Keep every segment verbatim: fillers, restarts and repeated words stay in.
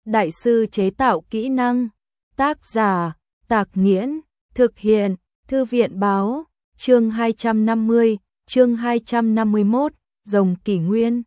đại sư chế tạo kỹ năng. Tác giả, Tạc Nghiễn, thực hiện, Thư viện Báo, chương hai trăm năm mươi, chương hai trăm năm mươi mốt, Rồng Kỷ Nguyên.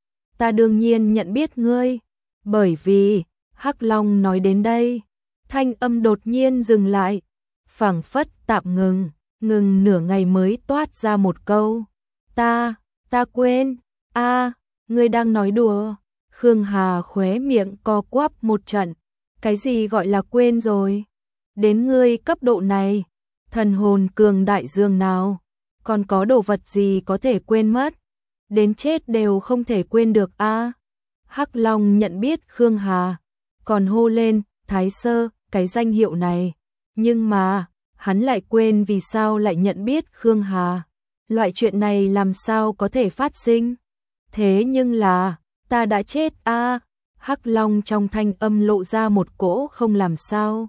Ta đương nhiên nhận biết ngươi, bởi vì, Hắc Long nói đến đây, thanh âm đột nhiên dừng lại, phảng phất tạm ngừng, ngừng nửa ngày mới toát ra một câu. Ta, ta quên, a, ngươi đang nói đùa. Khương Hà khóe miệng co quắp một trận, cái gì gọi là quên rồi? Đến ngươi cấp độ này, thần hồn cường đại dương nào, còn có đồ vật gì có thể quên mất? Đến chết đều không thể quên được a. Hắc Long nhận biết Khương Hà, còn hô lên, Thái Sơ, cái danh hiệu này. Nhưng mà, hắn lại quên vì sao lại nhận biết Khương Hà. Loại chuyện này làm sao có thể phát sinh? Thế nhưng là, ta đã chết a. Hắc Long trong thanh âm lộ ra một cỗ không làm sao.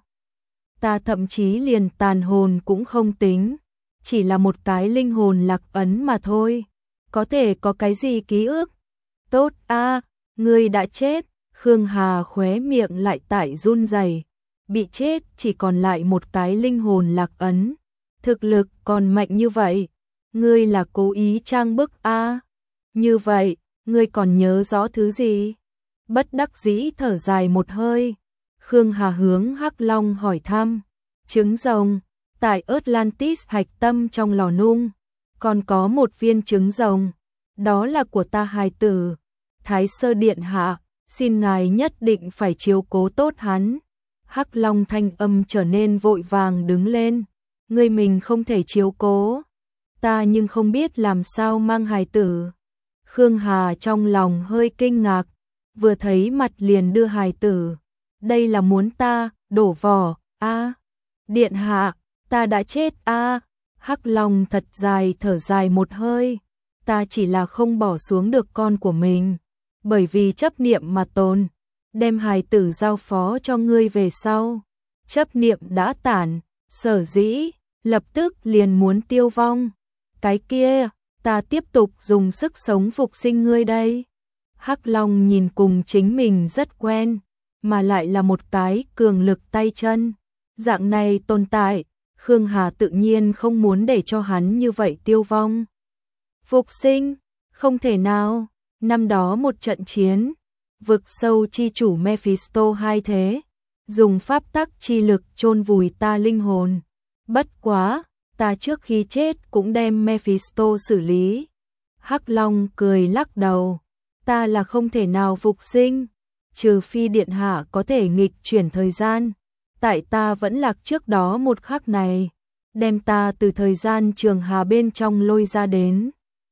Ta thậm chí liền tàn hồn cũng không tính, chỉ là một cái linh hồn lạc ấn mà thôi. Có thể có cái gì ký ức? Tốt a, ngươi đã chết. Khương Hà khóe miệng lại tại run rẩy. Bị chết chỉ còn lại một cái linh hồn lạc ấn. Thực lực còn mạnh như vậy, ngươi là cố ý trang bức a? Như vậy, ngươi còn nhớ rõ thứ gì? Bất đắc dĩ thở dài một hơi, Khương Hà hướng Hắc Long hỏi thăm. Trứng rồng, tại Atlantis hạch tâm trong lò nung, còn có một viên trứng rồng, đó là của ta hài tử. Thái Sơ điện hạ, xin ngài nhất định phải chiếu cố tốt hắn. Hắc Long thanh âm trở nên vội vàng đứng lên, ngươi mình không thể chiếu cố, ta nhưng không biết làm sao mang hài tử. Khương Hà trong lòng hơi kinh ngạc, vừa thấy mặt liền đưa hài tử, đây là muốn ta đổ vỏ a? Điện hạ, ta đã chết a. Hắc Long thật dài thở dài một hơi, ta chỉ là không bỏ xuống được con của mình, bởi vì chấp niệm mà tồn, đem hài tử giao phó cho ngươi về sau, chấp niệm đã tản, sở dĩ lập tức liền muốn tiêu vong. Cái kia, ta tiếp tục dùng sức sống phục sinh ngươi đây. Hắc Long nhìn cùng chính mình rất quen, mà lại là một cái cường lực tay chân. Dạng này tồn tại, Khương Hà tự nhiên không muốn để cho hắn như vậy tiêu vong. Phục sinh, không thể nào. Năm đó một trận chiến, vực sâu chi chủ Mephisto hai thế, dùng pháp tắc chi lực chôn vùi ta linh hồn. Bất quá, ta trước khi chết cũng đem Mephisto xử lý. Hắc Long cười lắc đầu, ta là không thể nào phục sinh, trừ phi điện hạ có thể nghịch chuyển thời gian, tại ta vẫn lạc trước đó một khắc này, đem ta từ thời gian trường hà bên trong lôi ra đến.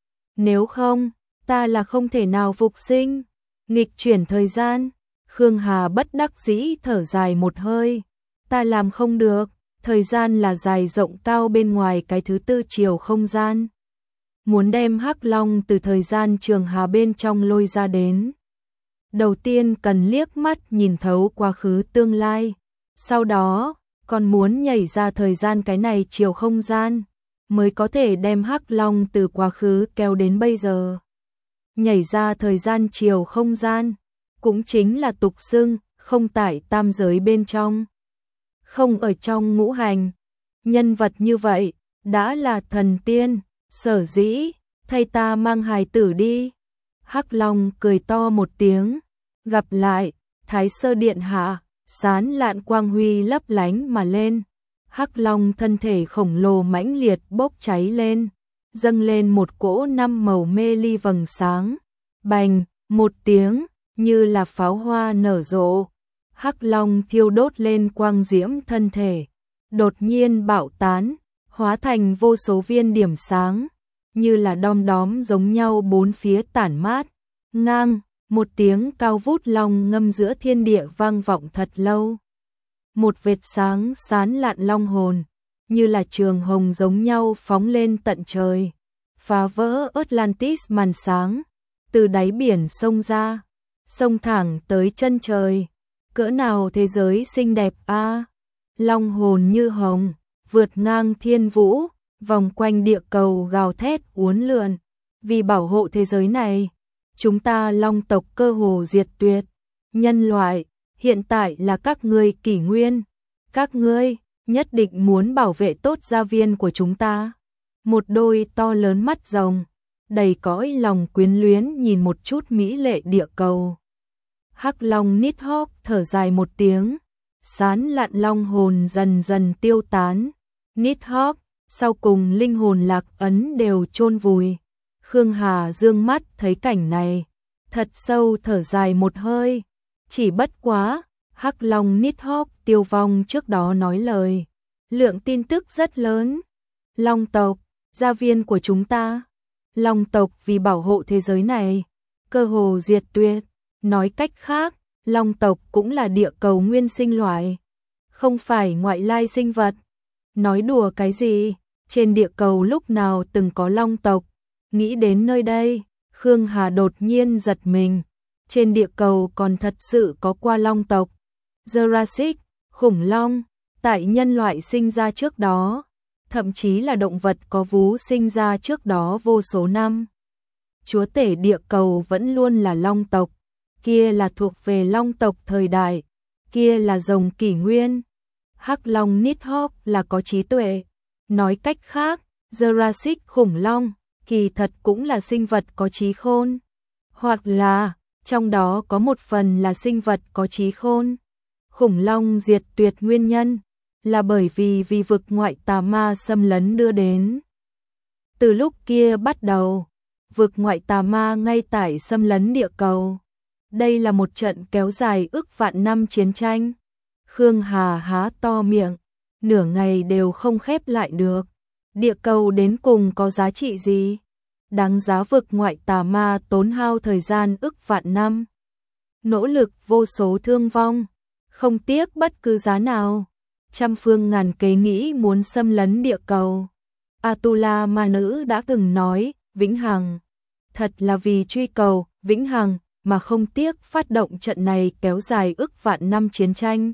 Nếu không, ta là không thể nào phục sinh. Nghịch chuyển thời gian, Khương Hà bất đắc dĩ thở dài một hơi, ta làm không được, thời gian là dài rộng cao bên ngoài cái thứ tư chiều không gian. Muốn đem Hắc Long từ thời gian trường hà bên trong lôi ra đến, đầu tiên cần liếc mắt nhìn thấu quá khứ tương lai, sau đó còn muốn nhảy ra thời gian cái này chiều không gian, mới có thể đem Hắc Long từ quá khứ kéo đến bây giờ. Nhảy ra thời gian chiều không gian, cũng chính là tục xưng không tại tam giới bên trong, không ở trong ngũ hành. Nhân vật như vậy đã là thần tiên, sở dĩ thay ta mang hài tử đi. Hắc Long cười to một tiếng, gặp lại. Thái Sơ điện hạ, sán lạn quang huy lấp lánh mà lên. Hắc Long thân thể khổng lồ mãnh liệt bốc cháy lên, dâng lên một cỗ năm màu mê ly vầng sáng. Bành, một tiếng, như là pháo hoa nở rộ. Hắc Long thiêu đốt lên quang diễm thân thể, đột nhiên bạo tán, hóa thành vô số viên điểm sáng, như là đom đóm giống nhau bốn phía tản mát. Ngang, một tiếng cao vút long ngâm giữa thiên địa vang vọng thật lâu. Một vệt sáng sán lạn long hồn, như là trường hồng giống nhau phóng lên tận trời, phá vỡ Atlantis màn sáng, từ đáy biển sông ra, sông thẳng tới chân trời. Cỡ nào thế giới xinh đẹp a! Long hồn như hồng, vượt ngang thiên vũ, vòng quanh địa cầu gào thét uốn lượn. Vì bảo hộ thế giới này, chúng ta long tộc cơ hồ diệt tuyệt. Nhân loại, hiện tại là các ngươi kỷ nguyên, các ngươi nhất định muốn bảo vệ tốt gia viên của chúng ta. Một đôi to lớn mắt rồng, đầy cõi lòng quyến luyến nhìn một chút mỹ lệ địa cầu. Hắc Long Nighthawk thở dài một tiếng, sán lạn long hồn dần dần tiêu tán. Nighthawk, sau cùng linh hồn lạc ấn đều chôn vùi. Khương Hà dương mắt thấy cảnh này, thật sâu thở dài một hơi. Chỉ bất quá, Hắc Long Nighthawk tiêu vong trước đó nói lời. Lượng tin tức rất lớn. Long tộc, gia viên của chúng ta. Long tộc vì bảo hộ thế giới này, cơ hồ diệt tuyệt. Nói cách khác, Long tộc cũng là địa cầu nguyên sinh loại, không phải ngoại lai sinh vật. Nói đùa cái gì, trên địa cầu lúc nào từng có Long tộc. Nghĩ đến nơi đây, Khương Hà đột nhiên giật mình. Trên địa cầu còn thật sự có qua Long tộc. Jurassic, khủng long, tại nhân loại sinh ra trước đó, thậm chí là động vật có vú sinh ra trước đó vô số năm. Chúa tể địa cầu vẫn luôn là Long tộc, kia là thuộc về Long tộc thời đại, kia là rồng kỷ nguyên. Hắc Long Nighthawk là có trí tuệ. Nói cách khác, Jurassic khủng long, kỳ thật cũng là sinh vật có trí khôn. Hoặc là, trong đó có một phần là sinh vật có trí khôn. Khủng long diệt tuyệt nguyên nhân là bởi vì vì vực ngoại tà ma xâm lấn đưa đến. Từ lúc kia bắt đầu, vực ngoại tà ma ngay tại xâm lấn địa cầu. Đây là một trận kéo dài ức vạn năm chiến tranh. Khương Hà há to miệng, nửa ngày đều không khép lại được. Địa cầu đến cùng có giá trị gì? Đáng giá vực ngoại tà ma tốn hao thời gian ức vạn năm. Nỗ lực vô số thương vong, không tiếc bất cứ giá nào. Trăm phương ngàn kế nghĩ muốn xâm lấn địa cầu. Atula ma nữ đã từng nói, vĩnh hằng. Thật là vì truy cầu, vĩnh hằng, mà không tiếc phát động trận này kéo dài ức vạn năm chiến tranh.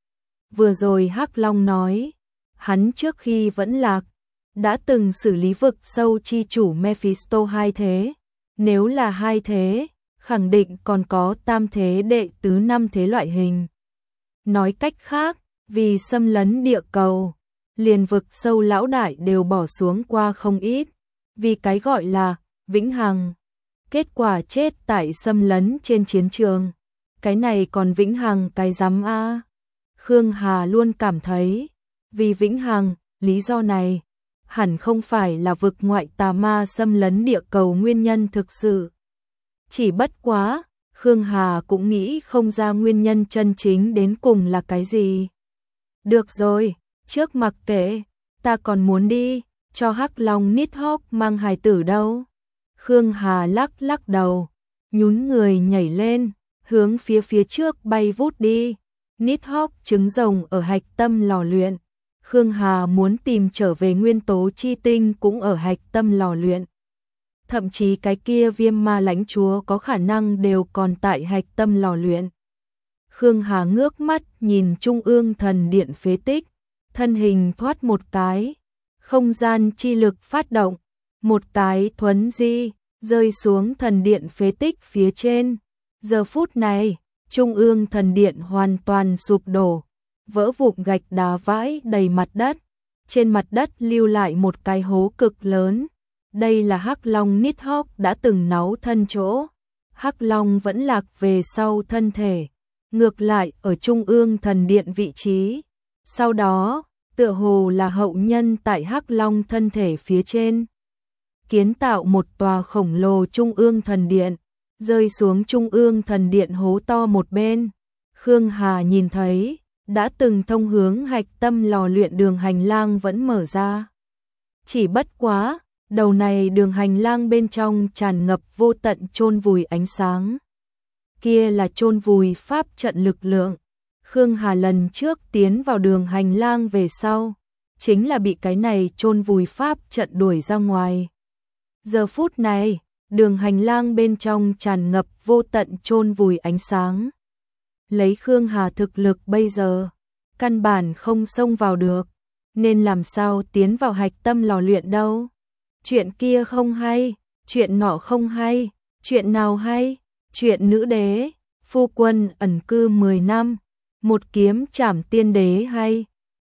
Vừa rồi Hắc Long nói, hắn trước khi vẫn lạc, đã từng xử lý vực sâu chi chủ Mephisto hai thế. Nếu là hai thế, khẳng định còn có tam thế đệ tứ năm thế loại hình. Nói cách khác, vì xâm lấn địa cầu, liền vực sâu lão đại đều bỏ xuống qua không ít. Vì cái gọi là vĩnh hằng, kết quả chết tại xâm lấn trên chiến trường. Cái này còn vĩnh hằng cái rắm a. Khương Hà luôn cảm thấy, vì vĩnh hằng, lý do này hẳn không phải là vực ngoại tà ma xâm lấn địa cầu nguyên nhân thực sự. Chỉ bất quá, Khương Hà cũng nghĩ không ra nguyên nhân chân chính đến cùng là cái gì. Được rồi, trước mặc kệ, ta còn muốn đi, cho Hắc Long Nighthawk mang hài tử đâu. Khương Hà lắc lắc đầu, nhún người nhảy lên, hướng phía phía trước bay vút đi. Nighthawk trứng rồng ở hạch tâm lò luyện. Khương Hà muốn tìm trở về nguyên tố chi tinh cũng ở hạch tâm lò luyện. Thậm chí cái kia viêm ma lãnh chúa có khả năng đều còn tại hạch tâm lò luyện. Khương Hà ngước mắt nhìn trung ương thần điện phế tích, thân hình thoát một cái, không gian chi lực phát động, một cái thuấn di, rơi xuống thần điện phế tích phía trên. Giờ phút này, trung ương thần điện hoàn toàn sụp đổ, vỡ vụn gạch đá vãi đầy mặt đất, trên mặt đất lưu lại một cái hố cực lớn. Đây là Hắc Long Nighthawk đã từng náu thân chỗ. Hắc Long vẫn lạc về sau thân thể, ngược lại ở trung ương thần điện vị trí. Sau đó, tựa hồ là hậu nhân tại Hắc Long thân thể phía trên, kiến tạo một tòa khổng lồ trung ương thần điện, rơi xuống trung ương thần điện hố to một bên. Khương Hà nhìn thấy, đã từng thông hướng hạch tâm lò luyện đường hành lang vẫn mở ra. Chỉ bất quá, đầu này đường hành lang bên trong tràn ngập vô tận chôn vùi ánh sáng. Kia là chôn vùi pháp trận lực lượng. Khương Hà lần trước tiến vào đường hành lang về sau, chính là bị cái này chôn vùi pháp trận đuổi ra ngoài. Giờ phút này, đường hành lang bên trong tràn ngập vô tận chôn vùi ánh sáng. Lấy Khương Hà thực lực bây giờ, căn bản không xông vào được, nên làm sao tiến vào hạch tâm lò luyện đâu. Chuyện kia không hay, chuyện nọ không hay, chuyện nào hay, chuyện nữ đế, Phu quân ẩn cư mười năm, một kiếm trảm tiên đế hay